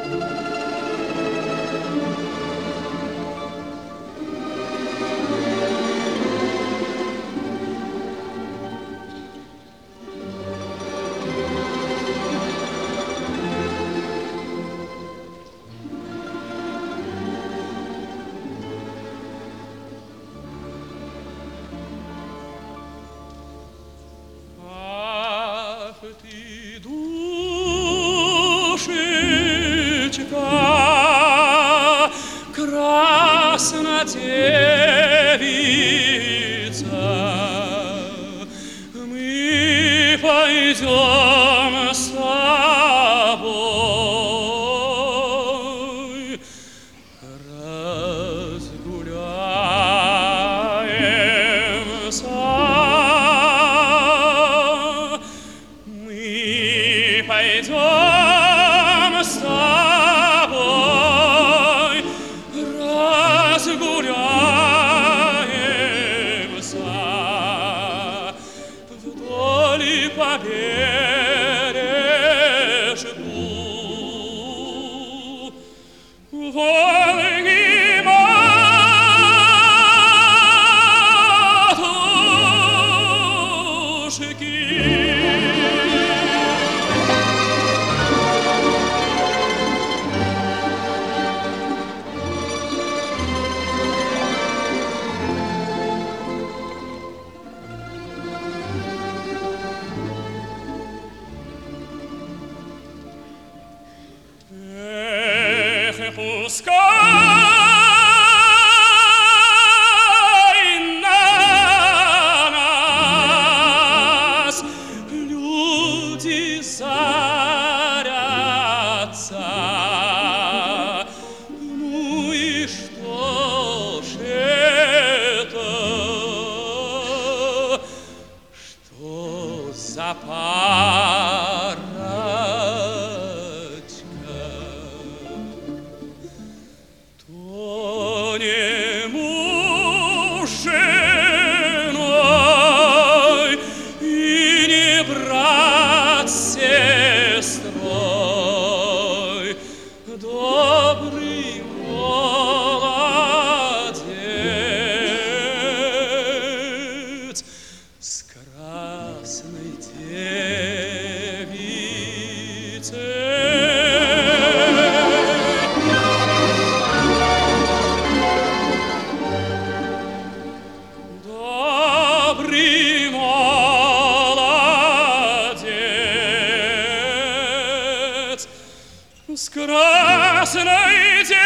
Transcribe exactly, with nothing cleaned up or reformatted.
Ты, душечка, краснодевица, мы пойдем с тобой, разгуляемся. Пойдем с тобой, разгуляемся вдоль по бережку Волги. Пускай на нас люди зарятся. Ну и что ж это? Что за пара? Добрый молодец с красной девицей. Добрый молодец с красной девицей.